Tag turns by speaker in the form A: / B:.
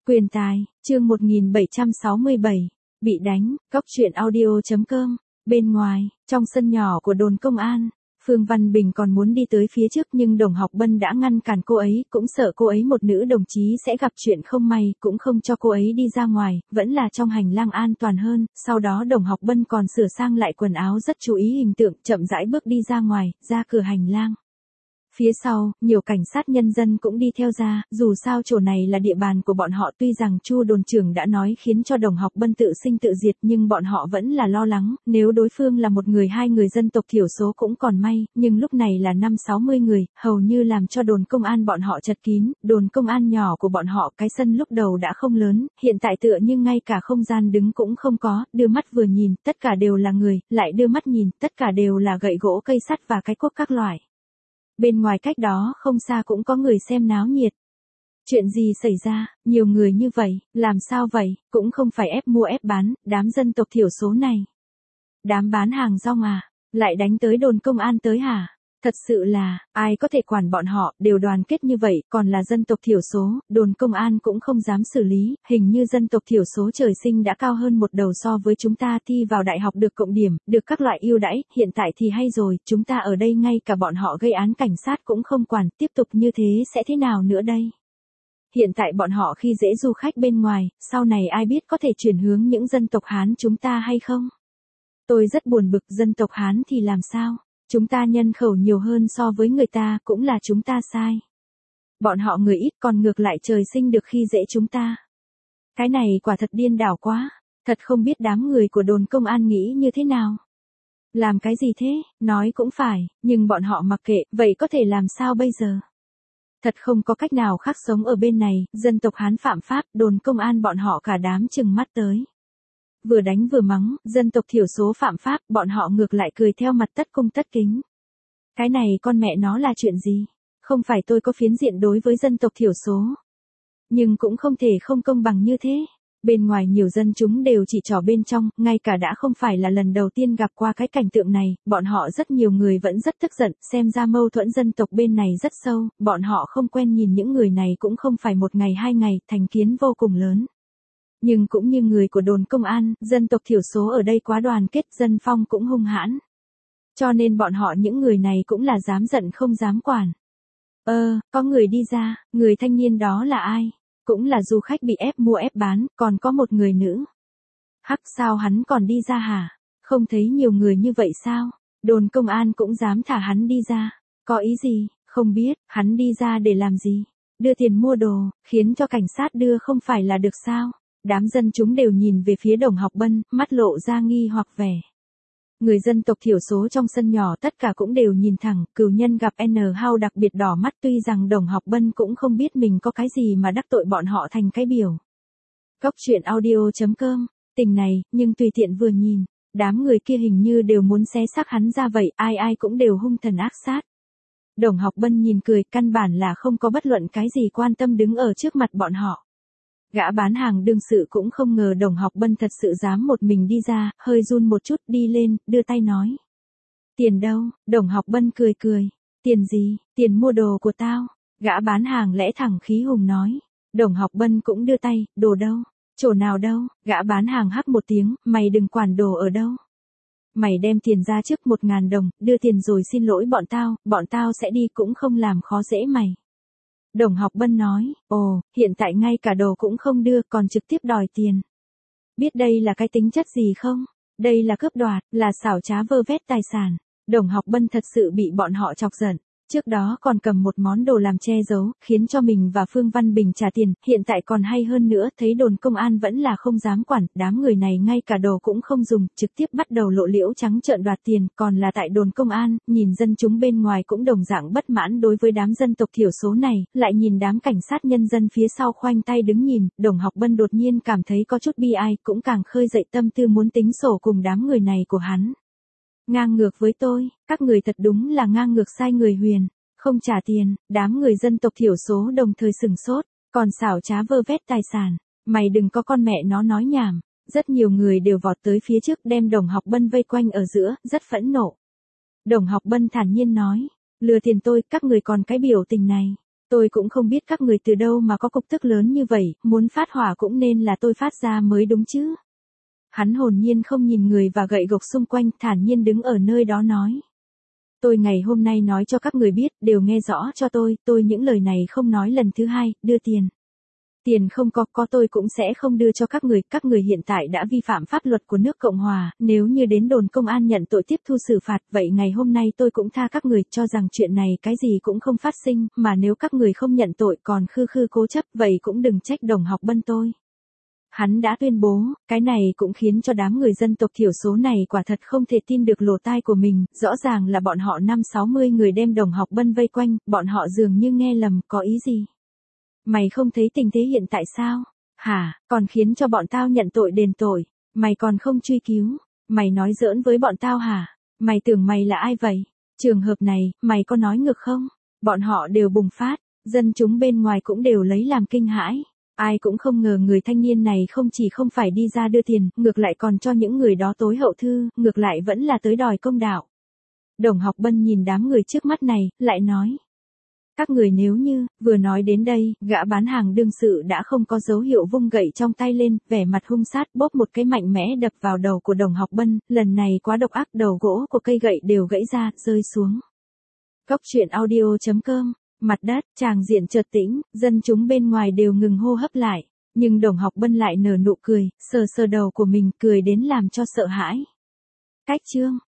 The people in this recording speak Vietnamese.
A: Quyền tài, chương 1767, bị đánh, Cóc truyện audio.com, bên ngoài, trong sân nhỏ của đồn công an, Phương Văn Bình còn muốn đi tới phía trước nhưng Đồng Học Bân đã ngăn cản cô ấy, cũng sợ cô ấy một nữ đồng chí sẽ gặp chuyện không may, cũng không cho cô ấy đi ra ngoài, vẫn là trong hành lang an toàn hơn, sau đó Đồng Học Bân còn sửa sang lại quần áo rất chú ý hình tượng, chậm rãi bước đi ra ngoài, ra cửa hành lang. Phía sau, nhiều cảnh sát nhân dân cũng đi theo ra, dù sao chỗ này là địa bàn của bọn họ, tuy rằng Chu đồn trưởng đã nói khiến cho Đồng Học Bân tự sinh tự diệt nhưng bọn họ vẫn là lo lắng, nếu đối phương là một người hai người dân tộc thiểu số cũng còn may, nhưng lúc này là 50-60 người, hầu như làm cho đồn công an bọn họ chật kín, đồn công an nhỏ của bọn họ cái sân lúc đầu đã không lớn, hiện tại tựa như ngay cả không gian đứng cũng không có, đưa mắt vừa nhìn, tất cả đều là người, lại đưa mắt nhìn, tất cả đều là gậy gỗ cây sắt và cái cuốc các loại. Bên ngoài cách đó không xa cũng có người xem náo nhiệt. Chuyện gì xảy ra, nhiều người như vậy, làm sao vậy, cũng không phải ép mua ép bán, đám dân tộc thiểu số này. Đám bán hàng rong à, lại đánh tới đồn công an tới hả? Thật sự là, ai có thể quản bọn họ, đều đoàn kết như vậy, còn là dân tộc thiểu số, đồn công an cũng không dám xử lý, hình như dân tộc thiểu số trời sinh đã cao hơn một đầu so với chúng ta, thi vào đại học được cộng điểm, được các loại ưu đãi, hiện tại thì hay rồi, chúng ta ở đây ngay cả bọn họ gây án cảnh sát cũng không quản, tiếp tục như thế sẽ thế nào nữa đây? Hiện tại bọn họ khi dễ du khách bên ngoài, sau này ai biết có thể chuyển hướng những dân tộc Hán chúng ta hay không? Tôi rất buồn bực, dân tộc Hán thì làm sao? Chúng ta nhân khẩu nhiều hơn so với người ta, cũng là chúng ta sai. Bọn họ người ít còn ngược lại trời sinh được khi dễ chúng ta. Cái này quả thật điên đảo quá, thật không biết đám người của đồn công an nghĩ như thế nào. Làm cái gì thế, nói cũng phải, nhưng bọn họ mặc kệ, vậy có thể làm sao bây giờ? Thật không có cách nào khác sống ở bên này, dân tộc Hán phạm pháp, đồn công an bọn họ cả đám chừng mắt tới. Vừa đánh vừa mắng, dân tộc thiểu số phạm pháp, bọn họ ngược lại cười theo mặt tất cung tất kính. Cái này con mẹ nó là chuyện gì? Không phải tôi có phiến diện đối với dân tộc thiểu số. Nhưng cũng không thể không công bằng như thế. Bên ngoài nhiều dân chúng đều chỉ trỏ bên trong, ngay cả đã không phải là lần đầu tiên gặp qua cái cảnh tượng này, bọn họ rất nhiều người vẫn rất tức giận, xem ra mâu thuẫn dân tộc bên này rất sâu, bọn họ không quen nhìn những người này cũng không phải một ngày hai ngày, thành kiến vô cùng lớn. Nhưng cũng như người của đồn công an, dân tộc thiểu số ở đây quá đoàn kết, dân phong cũng hung hãn. Cho nên bọn họ những người này cũng là dám giận không dám quản. Có người đi ra, người thanh niên đó là ai? Cũng là du khách bị ép mua ép bán, còn có một người nữ. Hắc, sao hắn còn đi ra hả? Không thấy nhiều người như vậy sao? Đồn công an cũng dám thả hắn đi ra. Có ý gì? Không biết, hắn đi ra để làm gì? Đưa tiền mua đồ, khiến cho cảnh sát đưa không phải là được sao? Đám dân chúng đều nhìn về phía Đồng Học Bân, mắt lộ ra nghi hoặc vẻ. Người dân tộc thiểu số trong sân nhỏ tất cả cũng đều nhìn thẳng, cừu nhân gặp N hao đặc biệt đỏ mắt, tuy rằng Đồng Học Bân cũng không biết mình có cái gì mà đắc tội bọn họ thành cái biểu. Cóc truyện audio.com, tình này, nhưng tùy tiện vừa nhìn, đám người kia hình như đều muốn xé xác hắn ra vậy, ai ai cũng đều hung thần ác sát. Đồng Học Bân nhìn cười, căn bản là không có bất luận cái gì quan tâm đứng ở trước mặt bọn họ. Gã bán hàng đương sự cũng không ngờ Đồng Học Bân thật sự dám một mình đi ra, hơi run một chút, đi lên, đưa tay nói. Tiền đâu? Đồng Học Bân cười cười. Tiền gì? Tiền mua đồ của tao. Gã bán hàng lẽ thẳng khí hùng nói. Đồng Học Bân cũng đưa tay, đồ đâu? Chỗ nào đâu? Gã bán hàng hắc một tiếng, mày đừng quản đồ ở đâu. Mày đem tiền ra trước 1.000 đồng, đưa tiền rồi xin lỗi bọn tao sẽ đi cũng không làm khó dễ mày. Đồng Học Bân nói, hiện tại ngay cả đồ cũng không đưa, còn trực tiếp đòi tiền. Biết đây là cái tính chất gì không? Đây là cướp đoạt, là xảo trá vơ vét tài sản. Đồng Học Bân thật sự bị bọn họ chọc giận. Trước đó còn cầm một món đồ làm che giấu, khiến cho mình và Phương Văn Bình trả tiền, hiện tại còn hay hơn nữa, thấy đồn công an vẫn là không dám quản, đám người này ngay cả đồ cũng không dùng, trực tiếp bắt đầu lộ liễu trắng trợn đoạt tiền, còn là tại đồn công an, nhìn dân chúng bên ngoài cũng đồng dạng bất mãn đối với đám dân tộc thiểu số này, lại nhìn đám cảnh sát nhân dân phía sau khoanh tay đứng nhìn, Đồng Học Bân đột nhiên cảm thấy có chút bi ai, cũng càng khơi dậy tâm tư muốn tính sổ cùng đám người này của hắn. Ngang ngược với tôi, các người thật đúng là ngang ngược sai người huyền, không trả tiền, đám người dân tộc thiểu số đồng thời sửng sốt, còn xảo trá vơ vét tài sản, mày đừng có con mẹ nó nói nhảm, rất nhiều người đều vọt tới phía trước đem Đồng Học Bân vây quanh ở giữa, rất phẫn nộ. Đồng Học Bân thản nhiên nói, lừa tiền tôi, các người còn cái biểu tình này, Tôi cũng không biết các người từ đâu mà có cục tức lớn như vậy, muốn phát hỏa cũng nên là tôi phát ra mới đúng chứ. Hắn hồn nhiên không nhìn người và gậy gộc xung quanh, thản nhiên đứng ở nơi đó nói. Tôi ngày hôm nay nói cho các người biết, đều nghe rõ cho tôi những lời này không nói lần thứ hai, đưa tiền. Tiền không có tôi cũng sẽ không đưa cho các người hiện tại đã vi phạm pháp luật của nước Cộng Hòa, nếu như đến đồn công an nhận tội tiếp thu xử phạt, vậy ngày hôm nay tôi cũng tha các người, cho rằng chuyện này cái gì cũng không phát sinh, mà nếu các người không nhận tội còn khư khư cố chấp, vậy cũng đừng trách Đồng Học Bân tôi. Hắn đã tuyên bố, cái này cũng khiến cho đám người dân tộc thiểu số này quả thật không thể tin được lỗ tai của mình, rõ ràng là bọn họ 50-60 người đem Đồng Học Bân vây quanh, bọn họ dường như nghe lầm, có ý gì? Mày không thấy tình thế hiện tại sao? Hả, còn khiến cho bọn tao nhận tội đền tội, mày còn không truy cứu, mày nói giỡn với bọn tao hả? Mày tưởng mày là ai vậy? Trường hợp này, mày có nói ngược không? Bọn họ đều bùng phát, dân chúng bên ngoài cũng đều lấy làm kinh hãi. Ai cũng không ngờ người thanh niên này không chỉ không phải đi ra đưa tiền, ngược lại còn cho những người đó tối hậu thư, ngược lại vẫn là tới đòi công đạo. Đồng Học Bân nhìn đám người trước mắt này, lại nói. Các người nếu như, vừa nói đến đây, gã bán hàng đương sự đã không có dấu hiệu vung gậy trong tay lên, vẻ mặt hung sát bóp một cái mạnh mẽ đập vào đầu của Đồng Học Bân, lần này quá độc ác, đầu gỗ của cây gậy đều gãy ra, rơi xuống. Cốc truyện audio.com, mặt đất, tràng diện chợt tĩnh, dân chúng bên ngoài đều ngừng hô hấp lại, nhưng Đồng Học Bân lại nở nụ cười, sờ sờ đầu của mình, cười đến làm cho sợ hãi. Cách chương